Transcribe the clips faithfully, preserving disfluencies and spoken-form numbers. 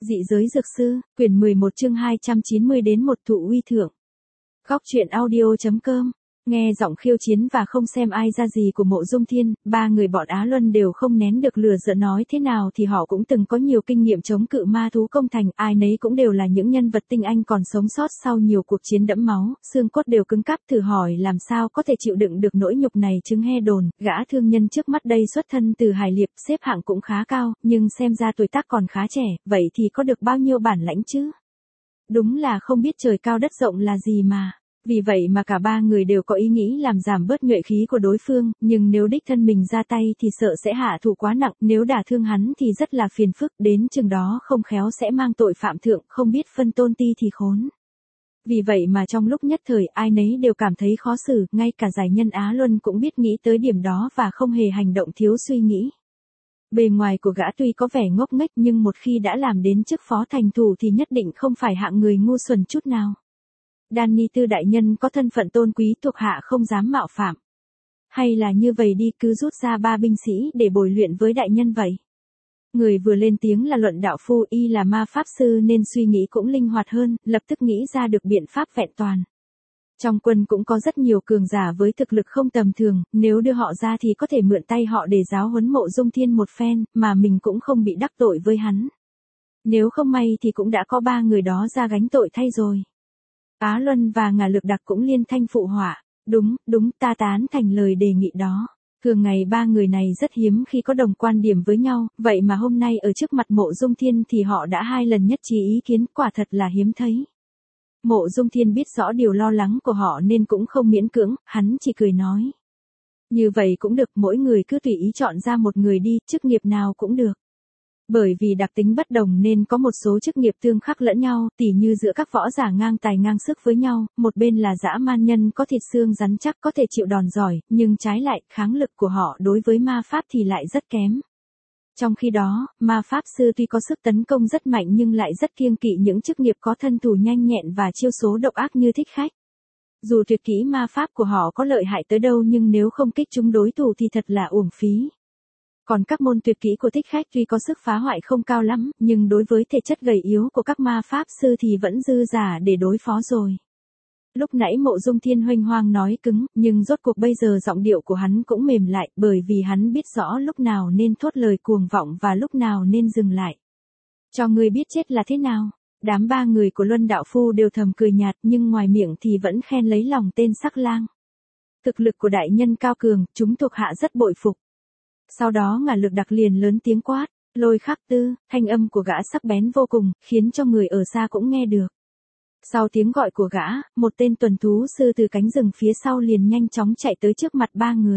Dị giới dược sư, quyển mười một chương hai trăm chín mươi đến một thụ uy thượng. Góc truyện audio chấm com. Nghe giọng khiêu chiến và không xem ai ra gì của Mộ Dung Thiên, ba người bọn Á Luân đều không nén được lửa giận, nói thế nào thì họ cũng từng có nhiều kinh nghiệm chống cự ma thú công thành, ai nấy cũng đều là những nhân vật tinh anh còn sống sót sau nhiều cuộc chiến đẫm máu, xương cốt đều cứng cáp, thử hỏi làm sao có thể chịu đựng được nỗi nhục này. Chứng nghe đồn, gã thương nhân trước mắt đây xuất thân từ Hải Liệp, xếp hạng cũng khá cao, nhưng xem ra tuổi tác còn khá trẻ, vậy thì có được bao nhiêu bản lãnh chứ? Đúng là không biết trời cao đất rộng là gì mà. Vì vậy mà cả ba người đều có ý nghĩ làm giảm bớt nhuệ khí của đối phương, nhưng nếu đích thân mình ra tay thì sợ sẽ hạ thủ quá nặng, nếu đả thương hắn thì rất là phiền phức, đến chừng đó không khéo sẽ mang tội phạm thượng, không biết phân tôn ti thì khốn. Vì vậy mà trong lúc nhất thời ai nấy đều cảm thấy khó xử, ngay cả giải nhân Á Luân cũng biết nghĩ tới điểm đó và không hề hành động thiếu suy nghĩ. Bề ngoài của gã tuy có vẻ ngốc nghếch nhưng một khi đã làm đến chức phó thành thủ thì nhất định không phải hạng người ngu xuẩn chút nào. Đan Ni Tư đại nhân có thân phận tôn quý, thuộc hạ không dám mạo phạm. Hay là như vậy đi, cứ rút ra ba binh sĩ để bồi luyện với đại nhân vậy. Người vừa lên tiếng là Luận đạo phu, y là ma pháp sư nên suy nghĩ cũng linh hoạt hơn, lập tức nghĩ ra được biện pháp vẹn toàn. Trong quân cũng có rất nhiều cường giả với thực lực không tầm thường, nếu đưa họ ra thì có thể mượn tay họ để giáo huấn Mộ Dung Thiên một phen, mà mình cũng không bị đắc tội với hắn. Nếu không may thì cũng đã có ba người đó ra gánh tội thay rồi. Á Luân và Ngả Lực Đặc cũng liên thanh phụ họa, đúng, đúng, ta tán thành lời đề nghị đó. Thường ngày ba người này rất hiếm khi có đồng quan điểm với nhau, vậy mà hôm nay ở trước mặt Mộ Dung Thiên thì họ đã hai lần nhất trí ý kiến, quả thật là hiếm thấy. Mộ Dung Thiên biết rõ điều lo lắng của họ nên cũng không miễn cưỡng, hắn chỉ cười nói. Như vậy cũng được, mỗi người cứ tùy ý chọn ra một người đi, chức nghiệp nào cũng được. Bởi vì đặc tính bất đồng nên có một số chức nghiệp tương khắc lẫn nhau, tỉ như giữa các võ giả ngang tài ngang sức với nhau, một bên là dã man nhân có thịt xương rắn chắc có thể chịu đòn giỏi, nhưng trái lại, kháng lực của họ đối với ma pháp thì lại rất kém. Trong khi đó, ma pháp sư tuy có sức tấn công rất mạnh nhưng lại rất kiêng kỵ những chức nghiệp có thân thủ nhanh nhẹn và chiêu số độc ác như thích khách. Dù tuyệt kỹ ma pháp của họ có lợi hại tới đâu nhưng nếu không kích trúng đối thủ thì thật là uổng phí. Còn các môn tuyệt kỹ của thích khách tuy có sức phá hoại không cao lắm, nhưng đối với thể chất gầy yếu của các ma pháp sư thì vẫn dư giả để đối phó rồi. Lúc nãy Mộ Dung Thiên huênh hoang nói cứng, nhưng rốt cuộc bây giờ giọng điệu của hắn cũng mềm lại, bởi vì hắn biết rõ lúc nào nên thốt lời cuồng vọng và lúc nào nên dừng lại. Cho ngươi biết chết là thế nào? Đám ba người của Luân đạo phu đều thầm cười nhạt nhưng ngoài miệng thì vẫn khen lấy lòng tên sắc lang. Thực lực của đại nhân cao cường, chúng thuộc hạ rất bội phục. Sau đó Ngả Lực Đặc liền lớn tiếng quát, Lôi Khắc Tư, thanh âm của gã sắc bén vô cùng, khiến cho người ở xa cũng nghe được. Sau tiếng gọi của gã, một tên tuần thú sư từ cánh rừng phía sau liền nhanh chóng chạy tới trước mặt ba người.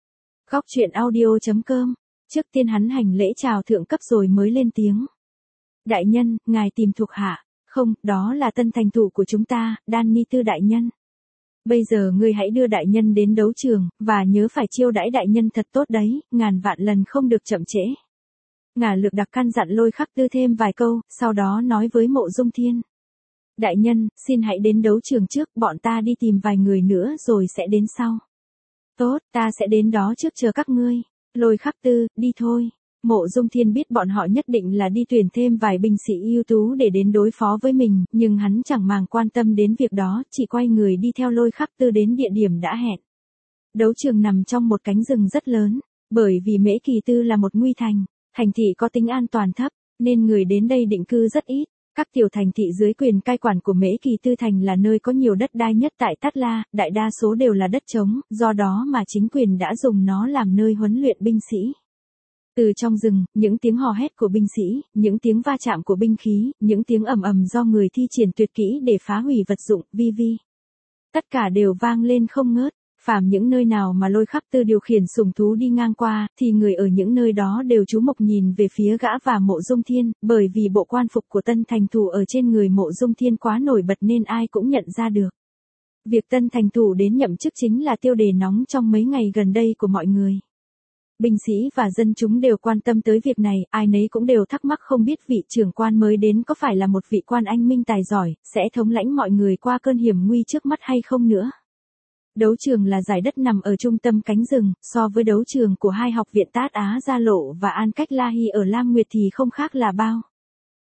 Góc truyện audio chấm com. Trước tiên hắn hành lễ chào thượng cấp rồi mới lên tiếng. Đại nhân, ngài tìm thuộc hạ. Không, đó là tân thành thủ của chúng ta, Đan Ni Tư đại nhân. Bây giờ ngươi hãy đưa đại nhân đến đấu trường, và nhớ phải chiêu đãi đại nhân thật tốt đấy, ngàn vạn lần không được chậm trễ. Ngả Lực Đặc căn dặn Lôi Khắc Tư thêm vài câu, sau đó nói với Mộ Dung Thiên. Đại nhân, xin hãy đến đấu trường trước, bọn ta đi tìm vài người nữa rồi sẽ đến sau. Tốt, ta sẽ đến đó trước chờ các ngươi. Lôi Khắc Tư, đi thôi. Mộ Dung Thiên biết bọn họ nhất định là đi tuyển thêm vài binh sĩ ưu tú để đến đối phó với mình, nhưng hắn chẳng màng quan tâm đến việc đó, chỉ quay người đi theo Lôi Khắc Tư đến địa điểm đã hẹn. Đấu trường nằm trong một cánh rừng rất lớn, bởi vì Mễ Kỳ Tư là một nguy thành, thành thị có tính an toàn thấp, nên người đến đây định cư rất ít. Các tiểu thành thị dưới quyền cai quản của Mễ Kỳ Tư thành là nơi có nhiều đất đai nhất tại Tát La, đại đa số đều là đất trống, do đó mà chính quyền đã dùng nó làm nơi huấn luyện binh sĩ. Từ trong rừng, những tiếng hò hét của binh sĩ, những tiếng va chạm của binh khí, những tiếng ầm ầm do người thi triển tuyệt kỹ để phá hủy vật dụng, vi vi. Tất cả đều vang lên không ngớt, phàm những nơi nào mà Lôi Khắc Tư điều khiển sủng thú đi ngang qua, thì người ở những nơi đó đều chú mục nhìn về phía gã và Mộ Dung Thiên, bởi vì bộ quan phục của tân thành thủ ở trên người Mộ Dung Thiên quá nổi bật nên ai cũng nhận ra được. Việc tân thành thủ đến nhậm chức chính là tiêu đề nóng trong mấy ngày gần đây của mọi người. Binh sĩ và dân chúng đều quan tâm tới việc này, ai nấy cũng đều thắc mắc không biết vị trưởng quan mới đến có phải là một vị quan anh minh tài giỏi, sẽ thống lãnh mọi người qua cơn hiểm nguy trước mắt hay không nữa. Đấu trường là dải đất nằm ở trung tâm cánh rừng, so với đấu trường của hai học viện Tát Á Gia Lộ và An Cách La Hy ở Lam Nguyệt thì không khác là bao.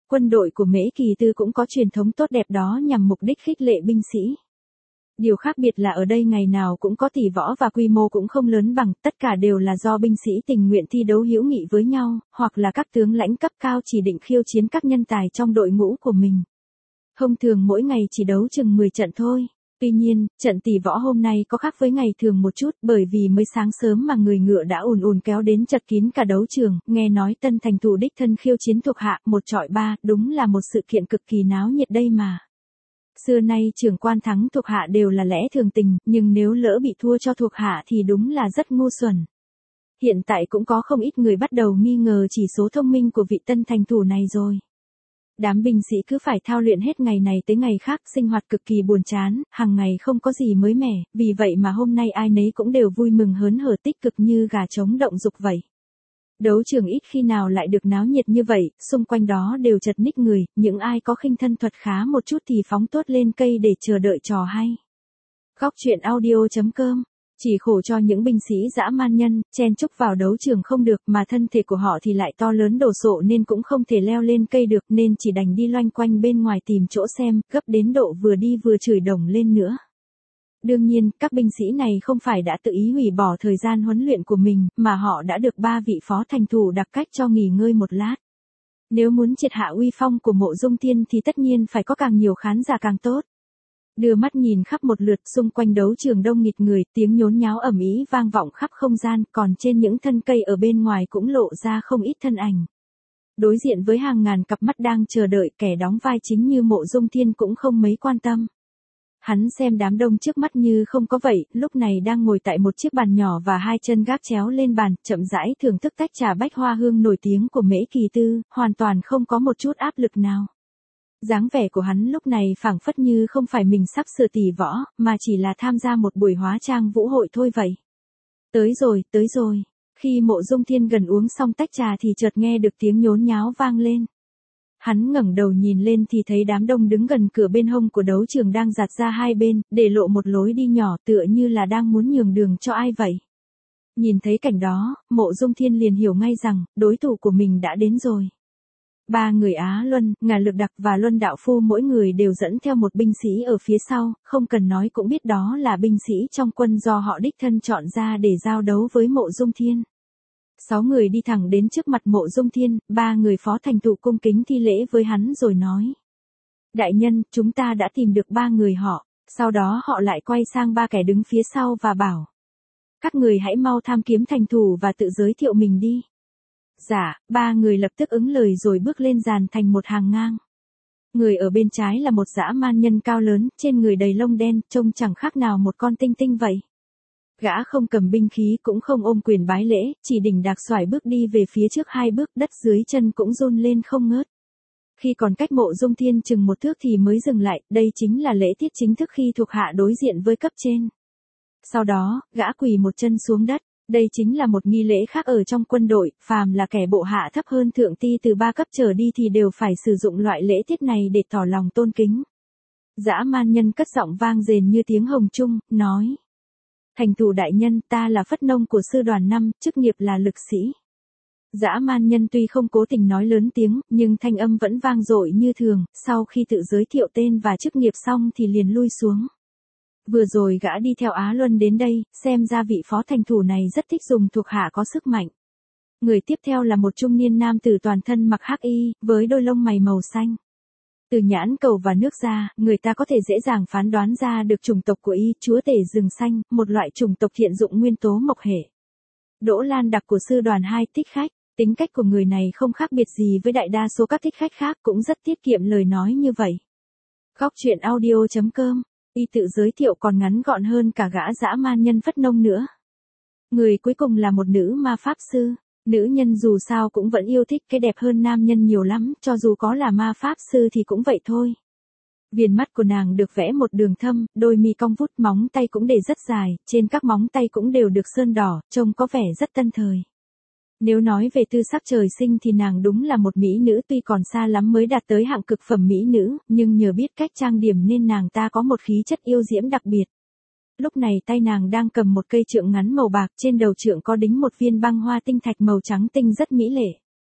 Quân đội của Mễ Kỳ Tư cũng có truyền thống tốt đẹp đó nhằm mục đích khích lệ binh sĩ. Điều khác biệt là ở đây ngày nào cũng có tỷ võ và quy mô cũng không lớn bằng, tất cả đều là do binh sĩ tình nguyện thi đấu hữu nghị với nhau, hoặc là các tướng lãnh cấp cao chỉ định khiêu chiến các nhân tài trong đội ngũ của mình. Thông thường mỗi ngày chỉ đấu chừng mười trận thôi. Tuy nhiên, trận tỷ võ hôm nay có khác với ngày thường một chút, bởi vì mới sáng sớm mà người ngựa đã ùn ùn kéo đến chật kín cả đấu trường, nghe nói tân thành thủ đích thân khiêu chiến thuộc hạ, một chọi ba, đúng là một sự kiện cực kỳ náo nhiệt đây mà. Xưa nay trưởng quan thắng thuộc hạ đều là lẽ thường tình, nhưng nếu lỡ bị thua cho thuộc hạ thì đúng là rất ngu xuẩn. Hiện tại cũng có không ít người bắt đầu nghi ngờ chỉ số thông minh của vị tân thành thủ này rồi. Đám binh sĩ cứ phải thao luyện hết ngày này tới ngày khác, sinh hoạt cực kỳ buồn chán, hàng ngày không có gì mới mẻ, vì vậy mà hôm nay ai nấy cũng đều vui mừng hớn hở tích cực như gà trống động dục vậy. Đấu trường ít khi nào lại được náo nhiệt như vậy, xung quanh đó đều chật ních người, những ai có khinh thân thuật khá một chút thì phóng tốt lên cây để chờ đợi trò hay. Góc truyện audio chấm com. Chỉ khổ cho những binh sĩ dã man nhân, chen chúc vào đấu trường không được mà thân thể của họ thì lại to lớn đồ sộ nên cũng không thể leo lên cây được nên chỉ đành đi loanh quanh bên ngoài tìm chỗ xem, gấp đến độ vừa đi vừa chửi đồng lên nữa. Đương nhiên, các binh sĩ này không phải đã tự ý hủy bỏ thời gian huấn luyện của mình, mà họ đã được ba vị phó thành thủ đặc cách cho nghỉ ngơi một lát. Nếu muốn triệt hạ uy phong của Mộ Dung Thiên thì tất nhiên phải có càng nhiều khán giả càng tốt. Đưa mắt nhìn khắp một lượt, xung quanh đấu trường đông nghịt người, tiếng nhốn nháo ầm ĩ vang vọng khắp không gian, còn trên những thân cây ở bên ngoài cũng lộ ra không ít thân ảnh. Đối diện với hàng ngàn cặp mắt đang chờ đợi, kẻ đóng vai chính như Mộ Dung Thiên cũng không mấy quan tâm. Hắn xem đám đông trước mắt như không có vậy, lúc này đang ngồi tại một chiếc bàn nhỏ và hai chân gác chéo lên bàn, chậm rãi thưởng thức tách trà bách hoa hương nổi tiếng của Mễ Kỳ Tư, hoàn toàn không có một chút áp lực nào. Dáng vẻ của hắn lúc này phảng phất như không phải mình sắp sửa tỷ võ, mà chỉ là tham gia một buổi hóa trang vũ hội thôi vậy. Tới rồi, tới rồi. Khi Mộ Dung Thiên gần uống xong tách trà thì chợt nghe được tiếng nhốn nháo vang lên. Hắn ngẩng đầu nhìn lên thì thấy đám đông đứng gần cửa bên hông của đấu trường đang giạt ra hai bên, để lộ một lối đi nhỏ tựa như là đang muốn nhường đường cho ai vậy. Nhìn thấy cảnh đó, Mộ Dung Thiên liền hiểu ngay rằng, đối thủ của mình đã đến rồi. Ba người Á Luân, Ngà Lực Đặc và Luân Đạo Phu mỗi người đều dẫn theo một binh sĩ ở phía sau, không cần nói cũng biết đó là binh sĩ trong quân do họ đích thân chọn ra để giao đấu với Mộ Dung Thiên. Sáu người đi thẳng đến trước mặt Mộ Dung Thiên, ba người phó thành thủ cung kính thi lễ với hắn rồi nói. Đại nhân, chúng ta đã tìm được ba người họ, sau đó họ lại quay sang ba kẻ đứng phía sau và bảo. Các người hãy mau tham kiếm thành thủ và tự giới thiệu mình đi. Dạ, ba người lập tức ứng lời rồi bước lên dàn thành một hàng ngang. Người ở bên trái là một dã man nhân cao lớn, trên người đầy lông đen, trông chẳng khác nào một con tinh tinh vậy. Gã không cầm binh khí cũng không ôm quyền bái lễ, chỉ đỉnh đạc xoải bước đi về phía trước hai bước, đất dưới chân cũng run lên không ngớt. Khi còn cách Mộ Dung Thiên chừng một thước thì mới dừng lại, đây chính là lễ tiết chính thức khi thuộc hạ đối diện với cấp trên. Sau đó, gã quỳ một chân xuống đất. Đây chính là một nghi lễ khác ở trong quân đội, phàm là kẻ bộ hạ thấp hơn thượng ti từ ba cấp trở đi thì đều phải sử dụng loại lễ tiết này để tỏ lòng tôn kính. Dã man nhân cất giọng vang dền như tiếng hồng trung, nói. Thành thủ đại nhân, ta là phất nông của sư đoàn năm, chức nghiệp là lực sĩ. Dã man nhân tuy không cố tình nói lớn tiếng, nhưng thanh âm vẫn vang dội như thường, sau khi tự giới thiệu tên và chức nghiệp xong thì liền lui xuống. Vừa rồi gã đi theo Á Luân đến đây, xem ra vị phó thành thủ này rất thích dùng thuộc hạ có sức mạnh. Người tiếp theo là một trung niên nam tử toàn thân mặc hắc y, với đôi lông mày màu xanh. Từ nhãn cầu và nước da, người ta có thể dễ dàng phán đoán ra được chủng tộc của y, chúa tể rừng xanh, một loại chủng tộc thiện dụng nguyên tố mộc hệ. Đỗ Lan Đặc của sư đoàn hai thích khách, tính cách của người này không khác biệt gì với đại đa số các thích khách khác, cũng rất tiết kiệm lời nói như vậy. Góc truyện audio chấm com. Y tự giới thiệu còn ngắn gọn hơn cả gã dã man nhân phất nông nữa. Người cuối cùng là một nữ ma pháp sư. Nữ nhân dù sao cũng vẫn yêu thích cái đẹp hơn nam nhân nhiều lắm, cho dù có là ma pháp sư thì cũng vậy thôi. Viền mắt của nàng được vẽ một đường thâm, đôi mi cong vút, móng tay cũng để rất dài, trên các móng tay cũng đều được sơn đỏ, trông có vẻ rất tân thời. Nếu nói về tư sắc trời sinh thì nàng đúng là một mỹ nữ, tuy còn xa lắm mới đạt tới hạng cực phẩm mỹ nữ, nhưng nhờ biết cách trang điểm nên nàng ta có một khí chất yêu diễm đặc biệt. Lúc này tay nàng đang cầm một cây trượng ngắn màu bạc, trên đầu trượng có đính một viên băng hoa tinh thạch màu trắng tinh rất mỹ lệ.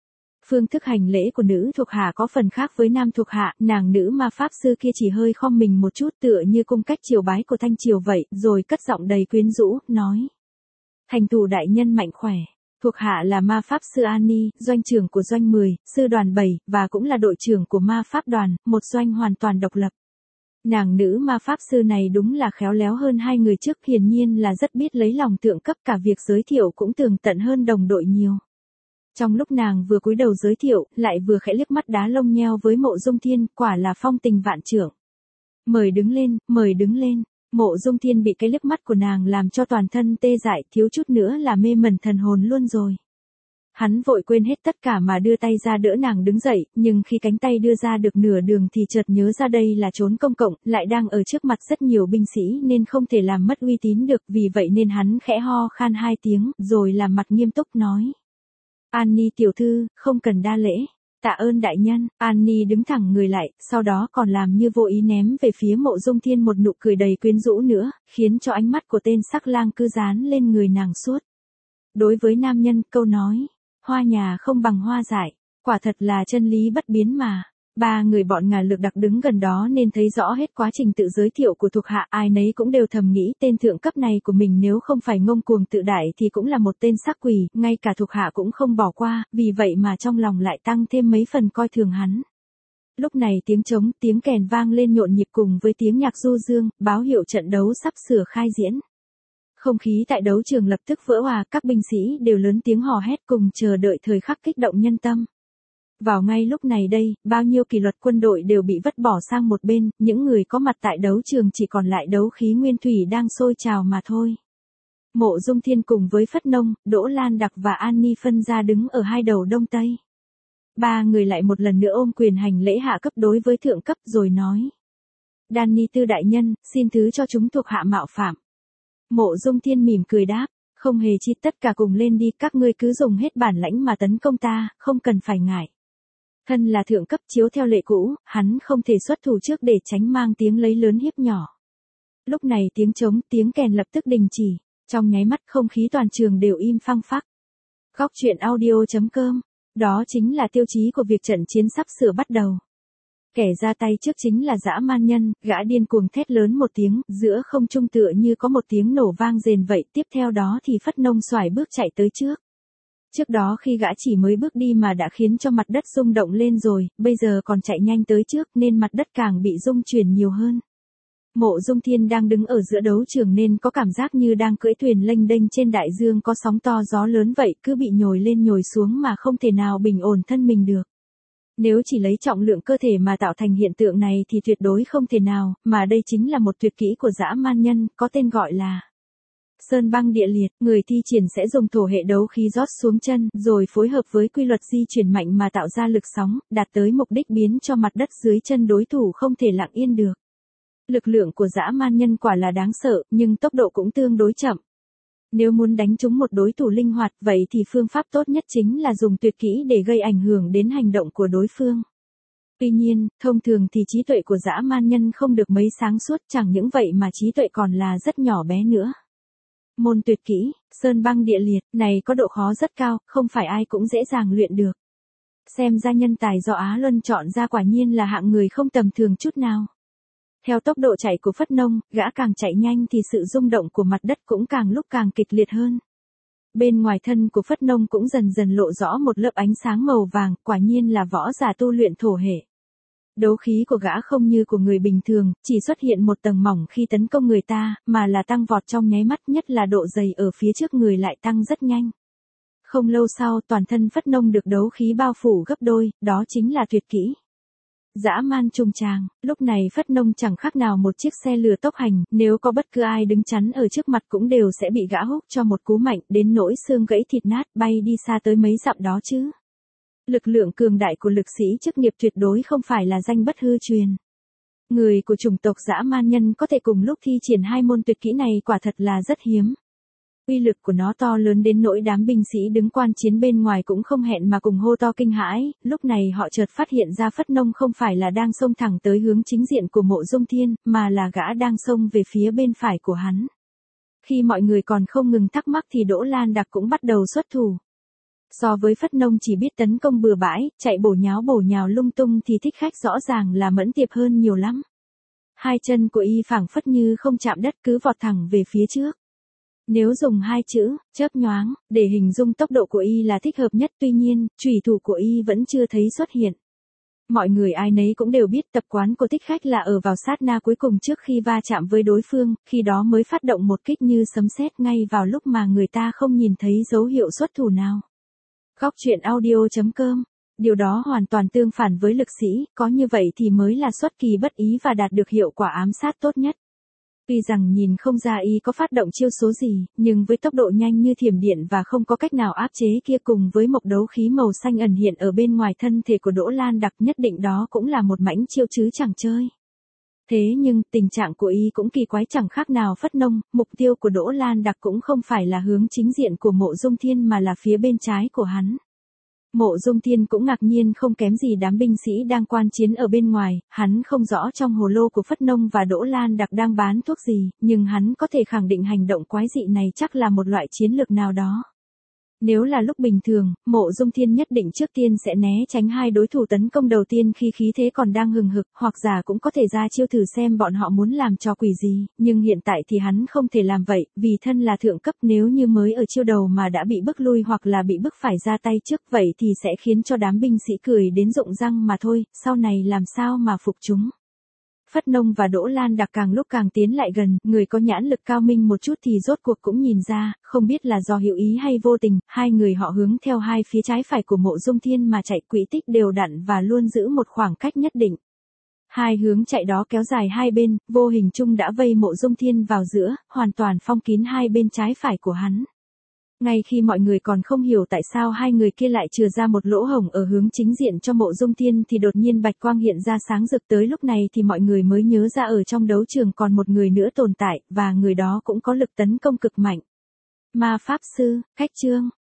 Phương thức hành lễ của nữ thuộc hạ có phần khác với nam thuộc hạ, nàng nữ ma pháp sư kia chỉ hơi khom mình một chút tựa như cung cách triều bái của Thanh Triều vậy, rồi cất giọng đầy quyến rũ, nói. Thành thủ đại nhân mạnh khỏe. Thuộc hạ là ma pháp sư Annie, doanh trưởng của doanh mười, sư đoàn bảy, và cũng là đội trưởng của ma pháp đoàn, một doanh hoàn toàn độc lập. Nàng nữ ma pháp sư này đúng là khéo léo hơn hai người trước, hiển nhiên là rất biết lấy lòng thượng cấp, cả việc giới thiệu cũng tường tận hơn đồng đội nhiều. Trong lúc nàng vừa cúi đầu giới thiệu, lại vừa khẽ liếc mắt đá lông nheo với Mộ Dung Thiên, quả là phong tình vạn trượng. Mời đứng lên, mời đứng lên. Mộ Dung Thiên bị cái liếc mắt của nàng làm cho toàn thân tê dại, thiếu chút nữa là mê mẩn thần hồn luôn rồi. Hắn vội quên hết tất cả mà đưa tay ra đỡ nàng đứng dậy, nhưng khi cánh tay đưa ra được nửa đường thì chợt nhớ ra đây là trốn công cộng, lại đang ở trước mặt rất nhiều binh sĩ nên không thể làm mất uy tín được, vì vậy nên hắn khẽ ho khan hai tiếng, rồi làm mặt nghiêm túc nói. Annie tiểu thư, không cần đa lễ. Tạ ơn đại nhân. Annie đứng thẳng người lại, sau đó còn làm như vô ý ném về phía Mộ Dung Thiên một nụ cười đầy quyến rũ nữa, khiến cho ánh mắt của tên sắc lang cứ dán lên người nàng suốt. Đối với nam nhân, câu nói, hoa nhà không bằng hoa dại, quả thật là chân lý bất biến mà. Ba người bọn Ngà Lực Đặc đứng gần đó nên thấy rõ hết quá trình tự giới thiệu của thuộc hạ, ai nấy cũng đều thầm nghĩ tên thượng cấp này của mình nếu không phải ngông cuồng tự đại thì cũng là một tên sắc quỷ, ngay cả thuộc hạ cũng không bỏ qua, vì vậy mà trong lòng lại tăng thêm mấy phần coi thường hắn. Lúc này tiếng trống, tiếng kèn vang lên nhộn nhịp cùng với tiếng nhạc du dương, báo hiệu trận đấu sắp sửa khai diễn. Không khí tại đấu trường lập tức vỡ òa, các binh sĩ đều lớn tiếng hò hét cùng chờ đợi thời khắc kích động nhân tâm. Vào ngay lúc này đây, bao nhiêu kỷ luật quân đội đều bị vứt bỏ sang một bên, những người có mặt tại đấu trường chỉ còn lại đấu khí nguyên thủy đang sôi trào mà thôi. Mộ Dung Thiên cùng với Phất Nông, Đỗ Lan Đặc và Annie phân ra đứng ở hai đầu đông tây. Ba người lại một lần nữa ôm quyền hành lễ hạ cấp đối với thượng cấp rồi nói. Danny Tư đại nhân, xin thứ cho chúng thuộc hạ mạo phạm. Mộ Dung Thiên mỉm cười đáp, không hề chi, tất cả cùng lên đi, các ngươi cứ dùng hết bản lãnh mà tấn công ta, không cần phải ngại. Thân là thượng cấp, chiếu theo lệ cũ, hắn không thể xuất thủ trước để tránh mang tiếng lấy lớn hiếp nhỏ. Lúc này tiếng trống, tiếng kèn lập tức đình chỉ, trong nháy mắt không khí toàn trường đều im phăng phắc. Góc truyện audio chấm com, đó chính là tiêu chí của việc trận chiến sắp sửa bắt đầu. Kẻ ra tay trước chính là dã man nhân, gã điên cuồng thét lớn một tiếng, giữa không trung tựa như có một tiếng nổ vang rền vậy, tiếp theo đó thì Phất Nông xoải bước chạy tới trước. Trước đó khi gã chỉ mới bước đi mà đã khiến cho mặt đất rung động lên rồi, bây giờ còn chạy nhanh tới trước nên mặt đất càng bị rung chuyển nhiều hơn. Mộ Dung Thiên đang đứng ở giữa đấu trường nên có cảm giác như đang cưỡi thuyền lênh đênh trên đại dương có sóng to gió lớn vậy, cứ bị nhồi lên nhồi xuống mà không thể nào bình ổn thân mình được. Nếu chỉ lấy trọng lượng cơ thể mà tạo thành hiện tượng này thì tuyệt đối không thể nào, mà đây chính là một tuyệt kỹ của dã man nhân, có tên gọi là Sơn Băng Địa Liệt. Người thi triển sẽ dùng thổ hệ đấu khí rót xuống chân, rồi phối hợp với quy luật di chuyển mạnh mà tạo ra lực sóng, đạt tới mục đích biến cho mặt đất dưới chân đối thủ không thể lặng yên được. Lực lượng của dã man nhân quả là đáng sợ, nhưng tốc độ cũng tương đối chậm. Nếu muốn đánh trúng một đối thủ linh hoạt, vậy thì phương pháp tốt nhất chính là dùng tuyệt kỹ để gây ảnh hưởng đến hành động của đối phương. Tuy nhiên, thông thường thì trí tuệ của dã man nhân không được mấy sáng suốt, chẳng những vậy mà trí tuệ còn là rất nhỏ bé nữa. Môn tuyệt kỹ, Sơn Băng Địa Liệt, này có độ khó rất cao, không phải ai cũng dễ dàng luyện được. Xem ra nhân tài do Á Luân chọn ra quả nhiên là hạng người không tầm thường chút nào. Theo tốc độ chạy của Phất Nông, gã càng chạy nhanh thì sự rung động của mặt đất cũng càng lúc càng kịch liệt hơn. Bên ngoài thân của Phất Nông cũng dần dần lộ rõ một lớp ánh sáng màu vàng, quả nhiên là võ giả tu luyện thổ hệ. Đấu khí của gã không như của người bình thường, chỉ xuất hiện một tầng mỏng khi tấn công người ta, mà là tăng vọt trong nháy mắt, nhất là độ dày ở phía trước người lại tăng rất nhanh. Không lâu sau toàn thân Phất Nông được đấu khí bao phủ gấp đôi, đó chính là tuyệt kỹ dã man trùng tràng. Lúc này Phất Nông chẳng khác nào một chiếc xe lửa tốc hành, nếu có bất cứ ai đứng chắn ở trước mặt cũng đều sẽ bị gã húc cho một cú mạnh, đến nỗi xương gãy thịt nát, bay đi xa tới mấy dặm đó chứ. Lực lượng cường đại của lực sĩ chức nghiệp tuyệt đối không phải là danh bất hư truyền. Người của chủng tộc dã man nhân có thể cùng lúc thi triển hai môn tuyệt kỹ này quả thật là rất hiếm. Uy lực của nó to lớn đến nỗi đám binh sĩ đứng quan chiến bên ngoài cũng không hẹn mà cùng hô to kinh hãi, lúc này họ chợt phát hiện ra Phất Nông không phải là đang xông thẳng tới hướng chính diện của Mộ Dung Thiên, mà là gã đang xông về phía bên phải của hắn. Khi mọi người còn không ngừng thắc mắc thì Đỗ Lan Đặc cũng bắt đầu xuất thủ. So với Phất Nông chỉ biết tấn công bừa bãi, chạy bổ nháo bổ nhào lung tung thì Thích Khách rõ ràng là mẫn tiệp hơn nhiều lắm. Hai chân của y phảng phất như không chạm đất cứ vọt thẳng về phía trước. Nếu dùng hai chữ, chớp nhoáng, để hình dung tốc độ của y là thích hợp nhất, tuy nhiên, chủy thủ của y vẫn chưa thấy xuất hiện. Mọi người ai nấy cũng đều biết tập quán của Thích Khách là ở vào sát na cuối cùng trước khi va chạm với đối phương, khi đó mới phát động một kích như sấm sét ngay vào lúc mà người ta không nhìn thấy dấu hiệu xuất thủ nào. Góc truyện audio chấm com. Điều đó hoàn toàn tương phản với lực sĩ, có như vậy thì mới là xuất kỳ bất ý và đạt được hiệu quả ám sát tốt nhất. Tuy rằng nhìn không ra y có phát động chiêu số gì, nhưng với tốc độ nhanh như thiểm điện và không có cách nào áp chế kia cùng với mộc đấu khí màu xanh ẩn hiện ở bên ngoài thân thể của Đỗ Lan Đặc nhất định đó cũng là một mãnh chiêu chứ chẳng chơi. Thế nhưng, tình trạng của y cũng kỳ quái chẳng khác nào Phất Nông, mục tiêu của Đỗ Lan Đặc cũng không phải là hướng chính diện của Mộ Dung Thiên mà là phía bên trái của hắn. Mộ Dung Thiên cũng ngạc nhiên không kém gì đám binh sĩ đang quan chiến ở bên ngoài, hắn không rõ trong hồ lô của Phất Nông và Đỗ Lan Đặc đang bán thuốc gì, nhưng hắn có thể khẳng định hành động quái dị này chắc là một loại chiến lược nào đó. Nếu là lúc bình thường, Mộ Dung Thiên nhất định trước tiên sẽ né tránh hai đối thủ tấn công đầu tiên khi khí thế còn đang hừng hực, hoặc giả cũng có thể ra chiêu thử xem bọn họ muốn làm trò quỷ gì, nhưng hiện tại thì hắn không thể làm vậy, vì thân là thượng cấp, nếu như mới ở chiêu đầu mà đã bị bức lui hoặc là bị bức phải ra tay trước vậy thì sẽ khiến cho đám binh sĩ cười đến rụng răng mà thôi, sau này làm sao mà phục chúng. Phất Nông và Đỗ Lan Đặc càng lúc càng tiến lại gần, người có nhãn lực cao minh một chút thì rốt cuộc cũng nhìn ra, không biết là do hữu ý hay vô tình, hai người họ hướng theo hai phía trái phải của Mộ Dung Thiên mà chạy quỹ tích đều đặn và luôn giữ một khoảng cách nhất định. Hai hướng chạy đó kéo dài hai bên, vô hình chung đã vây Mộ Dung Thiên vào giữa, hoàn toàn phong kín hai bên trái phải của hắn. Ngay khi mọi người còn không hiểu tại sao hai người kia lại chừa ra một lỗ hổng ở hướng chính diện cho Mộ Dung Thiên thì đột nhiên bạch quang hiện ra sáng rực, tới lúc này thì mọi người mới nhớ ra ở trong đấu trường còn một người nữa tồn tại, và người đó cũng có lực tấn công cực mạnh. Ma Pháp Sư, Khách Trương,